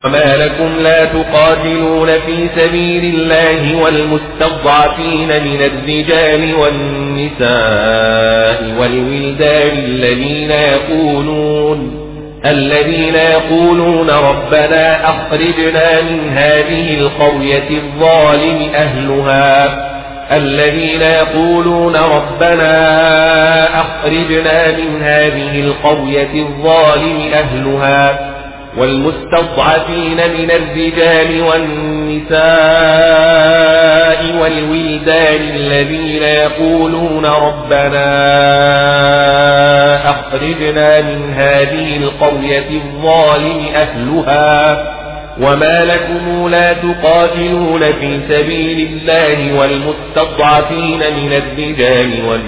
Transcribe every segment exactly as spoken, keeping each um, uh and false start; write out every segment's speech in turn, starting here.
وما لكم لا تقاتلون في سبيل الله والمستضعفين من الرجال والنساء والولدان الذين يقولون الذين يقولون ربنا أخرجنا من هذه القرية الظالم أهلها الذين يقولون ربنا أخرجنا من هذه القرية الظالم أهلها والمستضعفين من الرجال والنساء والولدان الذين يقولون ربنا أخرجنا من هذه القرية الظالم أهلها وما لكم لا تقاتلون في سبيل الله والمستضعفين من الرجال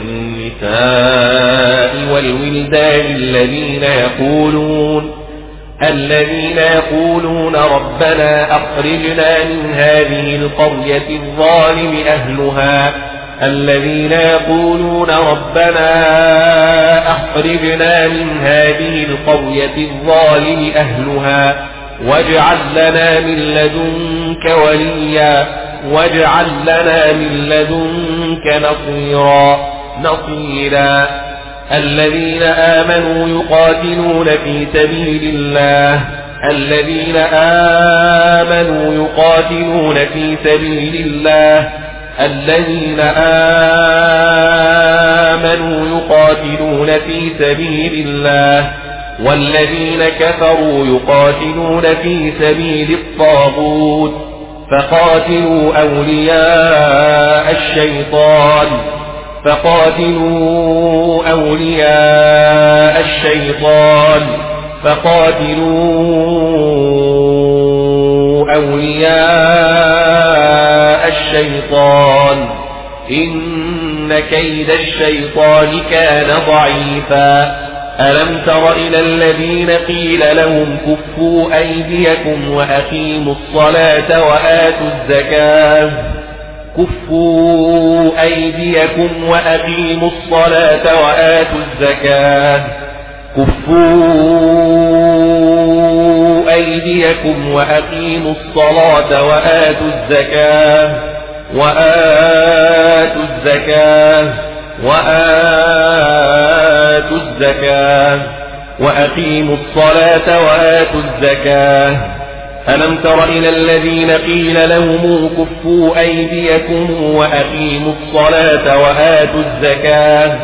والنساء والولدان الذين يقولون الذين يقولون ربنا أخرجنا من هذه القرية الظالم أهلها الذين يقولون ربنا أخرجنا من هذه القرية الظالم أهلها واجعل لنا من لدنك وليا واجعل لنا من لدنك نصيرا نصيرا الذين آمنوا يقاتلون في سبيل الله الذين آمنوا يقاتلون في سبيل الله الذين آمنوا يقاتلون في سبيل الله والذين كفروا يقاتلون في سبيل الطاغوت فقاتلوا أولياء الشيطان فقاتلوا أولياء الشيطان فقاتلوا أولياء الشيطان إن كيد الشيطان كان ضعيفا ألم تر إلى الذين قيل لهم كفوا أيديكم وأقيموا الصلاة وآتوا الزكاة كفوا أيديكم وأقيموا الصلاة وآتوا الزكاة كفوا أيديكم وأقيموا الصلاة وآتوا الزكاة وآتوا الزكاة وآتوا الزكاة وأقيموا الصلاة وآتوا الزكاة ألم تر إلى الذين قيل لهم كفوا أيديكم وأقيموا الصلاة وآتوا الزكاة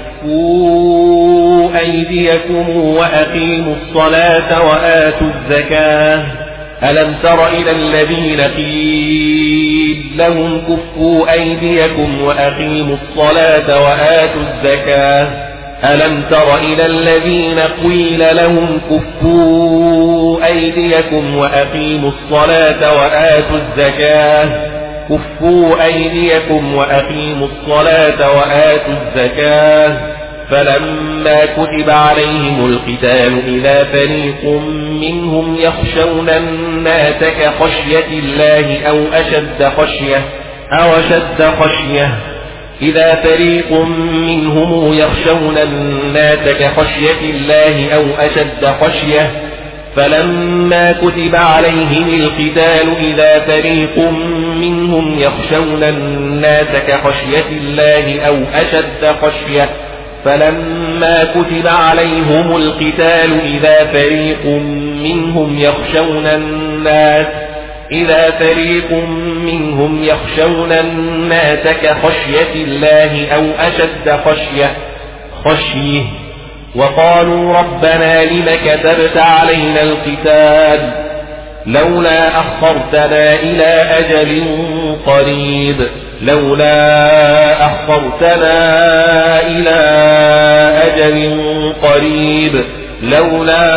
كفوا أيديكم وأقيموا الصلاة وآتوا الزكاة ألم تر إلى الذين قيل لهم كفوا أيديكم وأقيموا الصلاة وآتوا الزكاة ألم تر إلى الذين قيل لهم كفوا أيديكم وأقيموا الصلاة وآتوا الزكاة كفوا أيديكم وأقيموا الصلاة وآتوا الزكاة فلما كتب عليهم القتال إذا فريق منهم يخشون الناس كخشية الله أو أشد خشية أو أشد خشية إذا فريق منهم يخشون الناس كخشية الله أو أشد خشية فلما كتب عليهم القتال إذا فريق منهم يخشون الناس كخشية الله أو أشد خشية فلما كتب عليهم القتال إذا فريق منهم يخشون الناس إذا فريق منهم يخشون الناس كخشية الله أو أشد خشية خشيه وقالوا ربنا لم كتبت علينا القتال لولا أخرتنا إلى أجل قريب لولا أخرتنا إلى أجل قريب لولا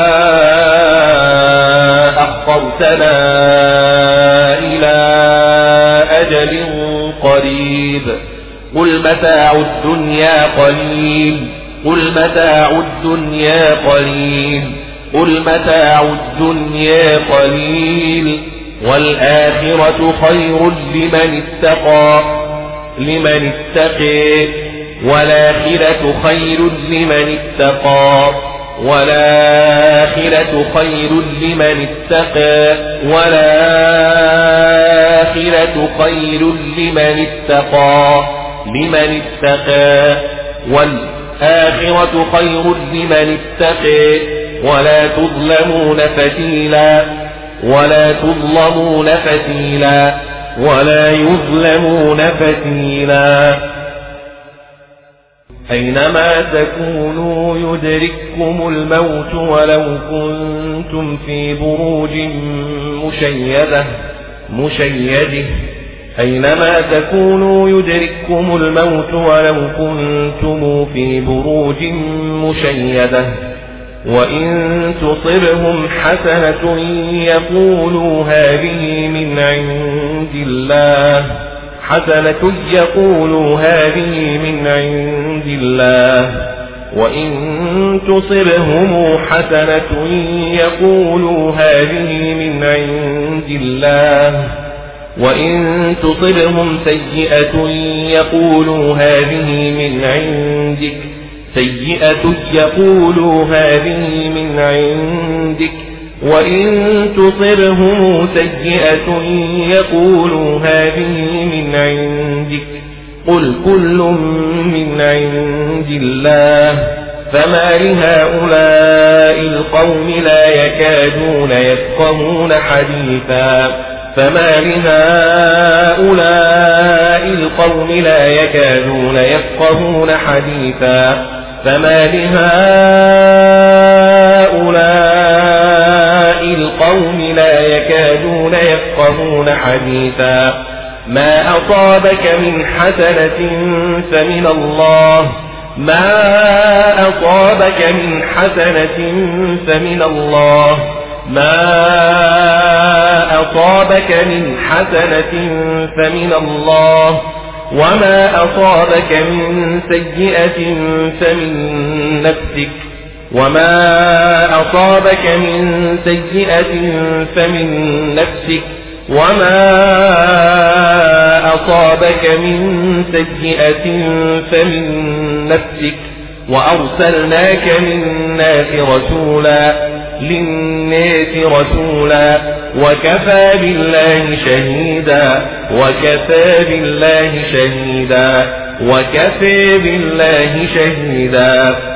أخرتنا إلى أجل قريب قل متاع الدنيا قليل قل متاع الدنيا قليل قل متاع الدنيا قليل والآخرة خير لمن اتقى لمن اتقى والآخرة خير لمن اتقى والآخرة خير لمن اتقى والآخرة خير لمن اتقى لمن اتقى والآخرة خير لمن اتقى ولا تظلمون فتيلا ولا تظلمون فتيلا ولا يظلمون فتيلا. أينما تكونوا يدرككم الموت ولو كنتم في بروج مشيدة مشيده أينما تكونوا يدرككم الموت ولو كنتم في بروج مشيدة وإن تصبهم حسنة يقولوا هذه من عند الله حسنة يقولوا هذه من عند الله وإن تصبهم حسنة يقولوا هذه من عند الله وإن تصبهم سيئة يقولوا هذه من عندك سيئة يقولوا هذه من عندك وإن تصبهم سيئة يقولوا هذه من عندك قل كل من عند الله فما لهؤلاء القوم لا يكادون يفقهون حديثا فما لهؤلاء القوم لا يكادون يفقهون حديثا فما لهؤلاء القوم لا يكادون يفقهون حديثا ما أصابك من حسنة فمن الله ما أصابك من حسنة فمن الله ما أصابك من حسنة فمن الله وما أصابك من سيئة فمن نفسك وما أصابك من سيئة فمن نفسك وما أصابك من سيئة فمن نفسك وأرسلناك للناس رسولا للناس رسولا وكفى بالله شهيدا وكفى بالله شهيدا وكفى بالله شهيدا